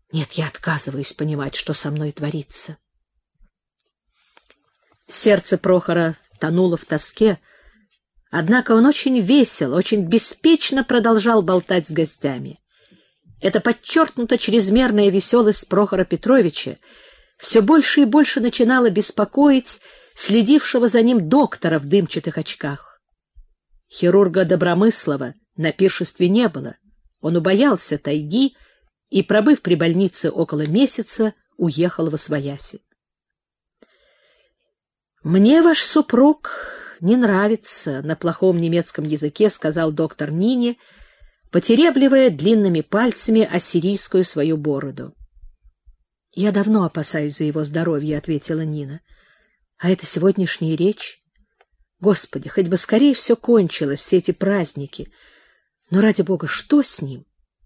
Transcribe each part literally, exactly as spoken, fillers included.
Нет, я отказываюсь понимать, что со мной творится. Сердце Прохора тонуло в тоске, однако он очень весел, очень беспечно продолжал болтать с гостями. Эта подчеркнуто чрезмерная веселость Прохора Петровича все больше и больше начинала беспокоить следившего за ним доктора в дымчатых очках. Хирурга Добромыслова на пиршестве не было. Он убоялся тайги и, пробыв при больнице около месяца, уехал восвояси. «Мне ваш супруг не нравится», — на плохом немецком языке сказал доктор Нине, потеребливая длинными пальцами ассирийскую свою бороду. «Я давно опасаюсь за его здоровье», — ответила Нина. «А это сегодняшняя речь? Господи, хоть бы скорее все кончилось, все эти праздники. Но, ради бога, что с ним?»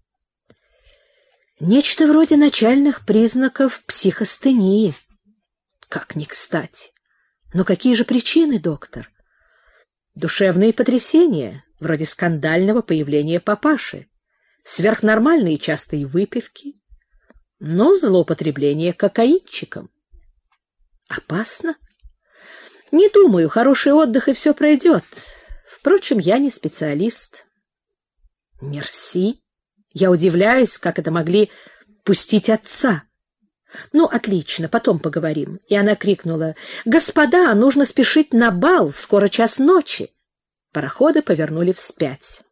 «Нечто вроде начальных признаков психостении». «Как ни кстати. Но какие же причины, доктор?» «Душевные потрясения, вроде скандального появления папаши, сверхнормальные частые выпивки, но злоупотребление кокаинчиком». «Опасно?» «Не думаю, хороший отдых, и все пройдет. Впрочем, я не специалист». «Мерси. Я удивляюсь, как это могли пустить отца». «Ну, отлично, потом поговорим». И она крикнула: «Господа, нужно спешить на бал, скоро час ночи». Пароходы повернули вспять.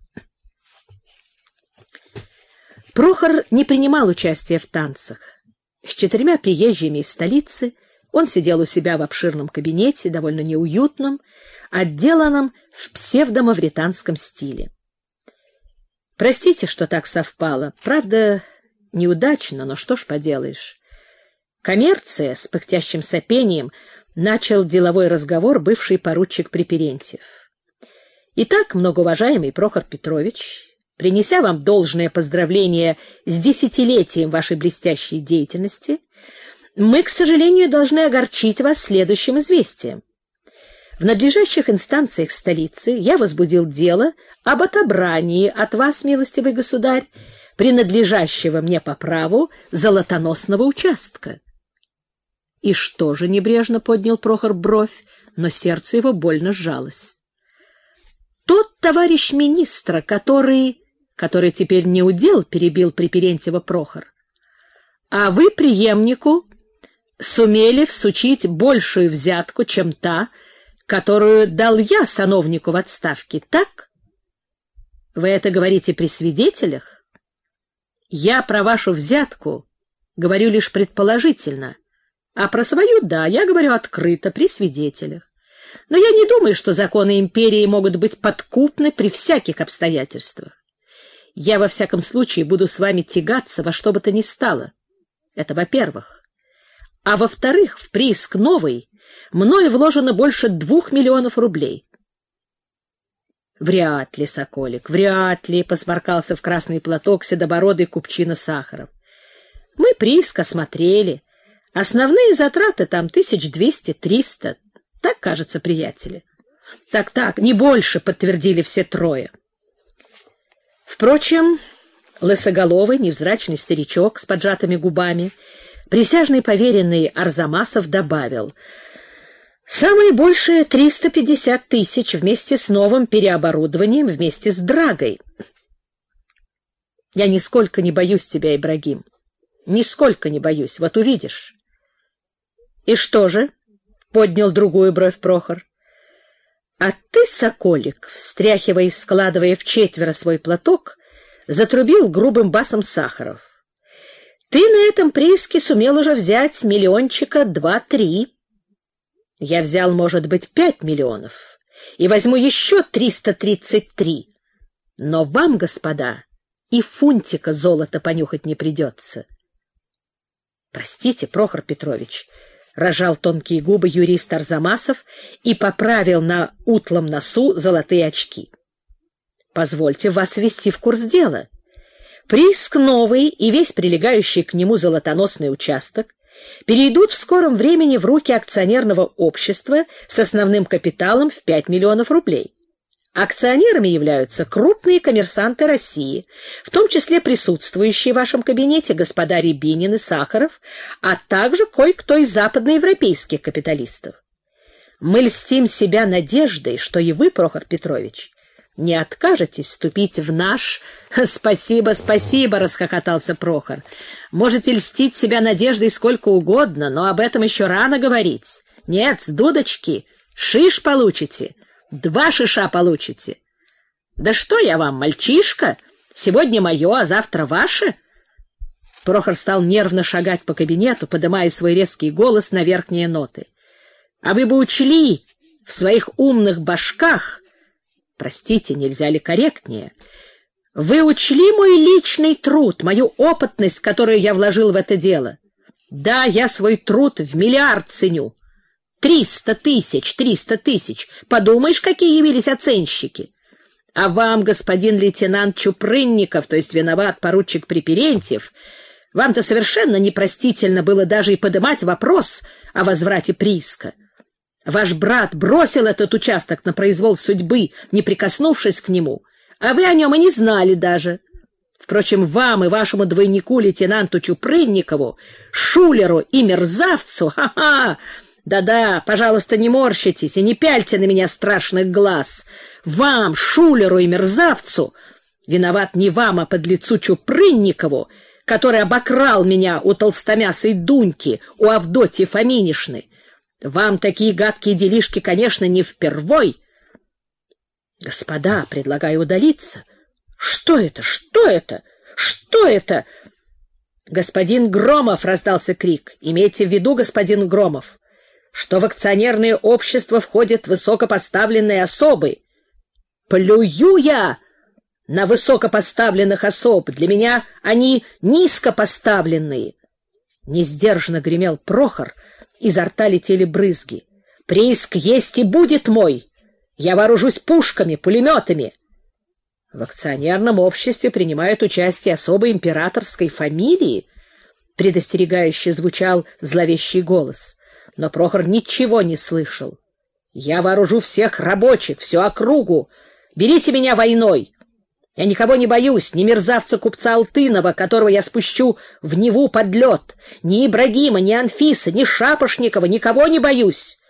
Прохор не принимал участия в танцах. С четырьмя приезжими из столицы он сидел у себя в обширном кабинете, довольно неуютном, отделанном в псевдомавританском стиле. Простите, что так совпало. Правда, неудачно, но что ж поделаешь. Коммерция, с пыхтящим сопением, начал деловой разговор бывший поручик Приперентьев. Итак, многоуважаемый Прохор Петрович, принеся вам должное поздравление с десятилетием вашей блестящей деятельности, мы, к сожалению, должны огорчить вас следующим известием. В надлежащих инстанциях столицы я возбудил дело об отобрании от вас, милостивый государь, принадлежащего мне по праву золотоносного участка. И что же, небрежно поднял Прохор бровь, но сердце его больно сжалось. Тот товарищ министра, который... который теперь не удел, перебил Приперентьева Прохор. А вы, преемнику, сумели всучить большую взятку, чем та, которую дал я сановнику в отставке, так? Вы это говорите при свидетелях? Я про вашу взятку говорю лишь предположительно, а про свою, да, я говорю открыто, при свидетелях. Но я не думаю, что законы империи могут быть подкупны при всяких обстоятельствах. Я, во всяком случае, буду с вами тягаться во что бы то ни стало. Это во-первых. А во-вторых, в прииск новый мною вложено больше двух миллионов рублей. Вряд ли, Соколик, вряд ли, — посморкался в красный платок седобородый купчина Сахаров. Мы прииск осмотрели. Основные затраты там тысяч двести-триста. Так, кажется, приятели. Так-так, не больше, — подтвердили все трое. Впрочем, лысоголовый, невзрачный старичок с поджатыми губами, присяжный поверенный Арзамасов, добавил: «Самое большее — триста пятьдесят тысяч вместе с новым переоборудованием, вместе с драгой». «Я нисколько не боюсь тебя, Ибрагим, нисколько не боюсь, вот увидишь». «И что же?» — поднял другую бровь Прохор. «А ты, Соколик», — встряхивая и складывая в четверо свой платок, затрубил грубым басом Сахаров: «ты на этом прииске сумел уже взять миллиончика два-три. Я взял, может быть, пять миллионов и возьму еще триста тридцать три. Но вам, господа, и фунтика золота понюхать не придется». «Простите, Прохор Петрович», — разжал тонкие губы юрист Арзамасов и поправил на утлом носу золотые очки. «Позвольте вас ввести в курс дела. Прииск новый и весь прилегающий к нему золотоносный участок перейдут в скором времени в руки акционерного общества с основным капиталом в пять миллионов рублей. Акционерами являются крупные коммерсанты России, в том числе присутствующие в вашем кабинете господа Рябинин и Сахаров, а также кое-кто из западноевропейских капиталистов. Мы льстим себя надеждой, что и вы, Прохор Петрович, не откажетесь вступить в наш... — Спасибо, спасибо, — расхохотался Прохор. — Можете льстить себя надеждой сколько угодно, но об этом еще рано говорить. Нет, с дудочки шиш получите, два шиша получите. Да что я вам, мальчишка? Сегодня мое, а завтра ваше? Прохор стал нервно шагать по кабинету, подымая свой резкий голос на верхние ноты. А вы бы учли в своих умных башках, простите, нельзя ли корректнее, вы учли мой личный труд, мою опытность, которую я вложил в это дело. Да, я свой труд в миллиард ценю. Триста тысяч, триста тысяч. Подумаешь, какие явились оценщики. А вам, господин лейтенант Чупрынников, то есть виноват поручик Приперентьев, вам-то совершенно непростительно было даже и подымать вопрос о возврате прииска. Ваш брат бросил этот участок на произвол судьбы, не прикоснувшись к нему, а вы о нем и не знали даже. Впрочем, вам и вашему двойнику, лейтенанту Чупрынникову, шулеру и мерзавцу, ха-ха, да-да, пожалуйста, не морщитесь и не пяльте на меня страшных глаз. Вам, шулеру и мерзавцу, виноват не вам, а подлецу Чупрынникову, который обокрал меня у толстомясой Дуньки, у Авдотьи Фоминишны. Вам такие гадкие делишки, конечно, не впервой. Господа, предлагаю удалиться. Что это? Что это? Что это? Господин Громов, раздался крик. Имейте в виду, господин Громов, что в акционерное общество входят высокопоставленные особы. Плюю я на высокопоставленных особ. Для меня они низкопоставленные. Несдержанно гремел Прохор, изо рта летели брызги. Прииск есть и будет мой. Я вооружусь пушками, пулеметами. В акционерном обществе принимают участие особо императорской фамилии, предостерегающе звучал зловещий голос. Но Прохор ничего не слышал. Я вооружу всех рабочих, всю округу. Берите меня войной. Я никого не боюсь, ни мерзавца купца Алтынова, которого я спущу в Неву под лед, ни Ибрагима, ни Анфиса, ни Шапошникова, никого не боюсь.